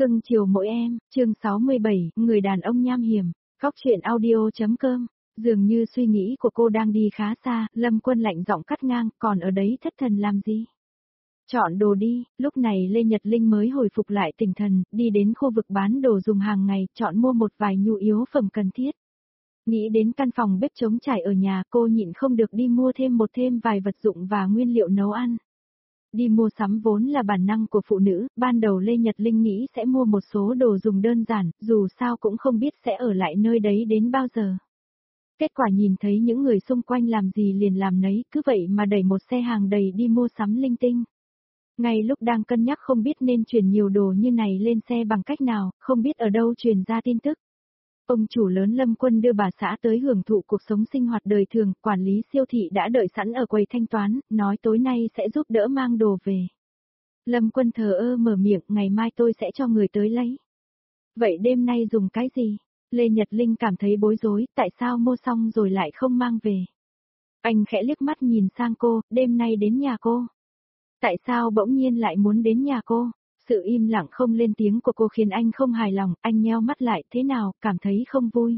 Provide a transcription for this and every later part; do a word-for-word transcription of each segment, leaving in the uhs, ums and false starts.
Cưng chiều mỗi em, chương sáu mươi bảy, người đàn ông nham hiểm, góc truyện audio.com. Dường như suy nghĩ của cô đang đi khá xa, Lâm Quân lạnh giọng cắt ngang, còn ở đấy thất thần làm gì? Chọn đồ đi, lúc này Lê Nhật Linh mới hồi phục lại tinh thần, đi đến khu vực bán đồ dùng hàng ngày, chọn mua một vài nhu yếu phẩm cần thiết. Nghĩ đến căn phòng bếp trống trải ở nhà, cô nhịn không được đi mua thêm một thêm vài vật dụng và nguyên liệu nấu ăn. Đi mua sắm vốn là bản năng của phụ nữ, ban đầu Lê Nhật Linh nghĩ sẽ mua một số đồ dùng đơn giản, dù sao cũng không biết sẽ ở lại nơi đấy đến bao giờ. Kết quả nhìn thấy những người xung quanh làm gì liền làm nấy, cứ vậy mà đẩy một xe hàng đầy đi mua sắm linh tinh. Ngay lúc đang cân nhắc không biết nên chuyển nhiều đồ như này lên xe bằng cách nào, không biết ở đâu truyền ra tin tức. Ông chủ lớn Lâm Quân đưa bà xã tới hưởng thụ cuộc sống sinh hoạt đời thường, quản lý siêu thị đã đợi sẵn ở quầy thanh toán, nói tối nay sẽ giúp đỡ mang đồ về. Lâm Quân thờ ơ mở miệng, ngày mai tôi sẽ cho người tới lấy. Vậy đêm nay dùng cái gì? Lê Nhật Linh cảm thấy bối rối, tại sao mua xong rồi lại không mang về? Anh khẽ liếc mắt nhìn sang cô, đêm nay đến nhà cô. Tại sao bỗng nhiên lại muốn đến nhà cô? Sự im lặng không lên tiếng của cô khiến anh không hài lòng, anh nheo mắt lại, thế nào, cảm thấy không vui.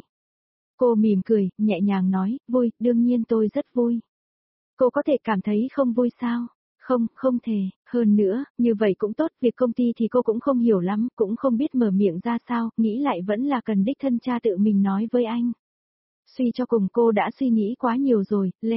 Cô mỉm cười, nhẹ nhàng nói, vui, đương nhiên tôi rất vui. Cô có thể cảm thấy không vui sao? Không, không thể, hơn nữa, như vậy cũng tốt, việc công ty thì cô cũng không hiểu lắm, cũng không biết mở miệng ra sao, nghĩ lại vẫn là cần đích thân cha tự mình nói với anh. Suy cho cùng cô đã suy nghĩ quá nhiều rồi, Lê.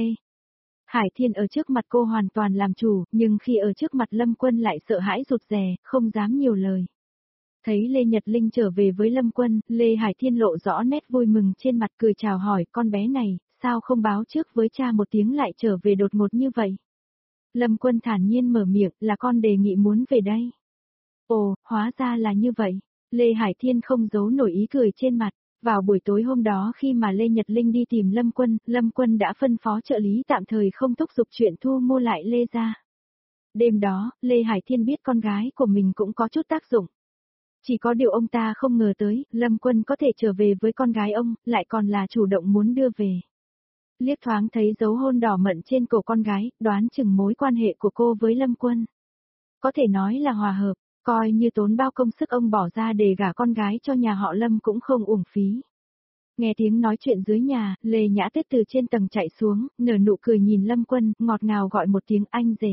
Hải Thiên ở trước mặt cô hoàn toàn làm chủ, nhưng khi ở trước mặt Lâm Quân lại sợ hãi rụt rè, không dám nhiều lời. Thấy Lê Nhật Linh trở về với Lâm Quân, Lê Hải Thiên lộ rõ nét vui mừng trên mặt, cười chào hỏi, con bé này, sao không báo trước với cha một tiếng lại trở về đột ngột như vậy? Lâm Quân thản nhiên mở miệng, là con đề nghị muốn về đây. Ồ, hóa ra là như vậy. Lê Hải Thiên không giấu nổi ý cười trên mặt. Vào buổi tối hôm đó khi mà Lê Nhật Linh đi tìm Lâm Quân, Lâm Quân đã phân phó trợ lý tạm thời không thúc giục chuyện thu mua lại Lê ra. Đêm đó, Lê Hải Thiên biết con gái của mình cũng có chút tác dụng. Chỉ có điều ông ta không ngờ tới, Lâm Quân có thể trở về với con gái ông, lại còn là chủ động muốn đưa về. Liếc thoáng thấy dấu hôn đỏ mận trên cổ con gái, đoán chừng mối quan hệ của cô với Lâm Quân. Có thể nói là hòa hợp. Coi như tốn bao công sức ông bỏ ra để gả con gái cho nhà họ Lâm cũng không uổng phí. Nghe tiếng nói chuyện dưới nhà, Lê Nhã Tuyết từ trên tầng chạy xuống, nở nụ cười nhìn Lâm Quân, ngọt ngào gọi một tiếng anh rể.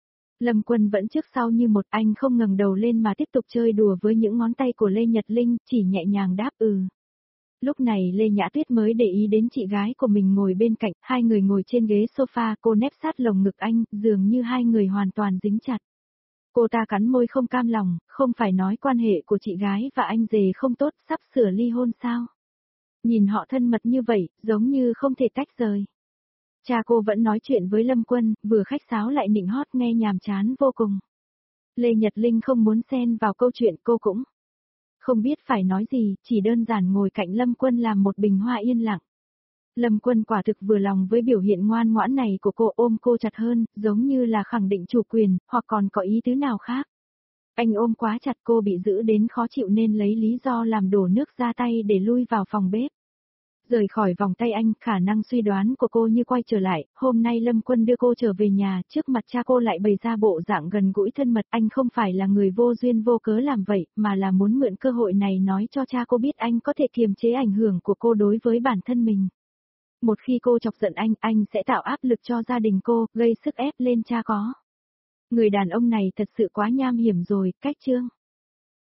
Lâm Quân vẫn trước sau như một, anh không ngẩng đầu lên mà tiếp tục chơi đùa với những ngón tay của Lê Nhật Linh, chỉ nhẹ nhàng đáp ừ. Lúc này Lê Nhã Tuyết mới để ý đến chị gái của mình ngồi bên cạnh, hai người ngồi trên ghế sofa, cô nép sát lồng ngực anh, dường như hai người hoàn toàn dính chặt. Cô ta cắn môi không cam lòng, không phải nói quan hệ của chị gái và anh rể không tốt, sắp sửa ly hôn sao? Nhìn họ thân mật như vậy, giống như không thể tách rời. Cha cô vẫn nói chuyện với Lâm Quân, vừa khách sáo lại nịnh hót nghe nhàm chán vô cùng. Lê Nhật Linh không muốn xen vào câu chuyện, cô cũng không biết phải nói gì, chỉ đơn giản ngồi cạnh Lâm Quân làm một bình hoa yên lặng. Lâm Quân quả thực vừa lòng với biểu hiện ngoan ngoãn này của cô, ôm cô chặt hơn, giống như là khẳng định chủ quyền, hoặc còn có ý tứ nào khác. Anh ôm quá chặt, cô bị giữ đến khó chịu nên lấy lý do làm đổ nước ra tay để lui vào phòng bếp. Rời khỏi vòng tay anh, khả năng suy đoán của cô như quay trở lại, hôm nay Lâm Quân đưa cô trở về nhà, trước mặt cha cô lại bày ra bộ dạng gần gũi thân mật, anh không phải là người vô duyên vô cớ làm vậy, mà là muốn mượn cơ hội này nói cho cha cô biết anh có thể kiềm chế ảnh hưởng của cô đối với bản thân mình. Một khi cô chọc giận anh, anh sẽ tạo áp lực cho gia đình cô, gây sức ép lên cha có. Người đàn ông này thật sự quá nham hiểm rồi, cách chương.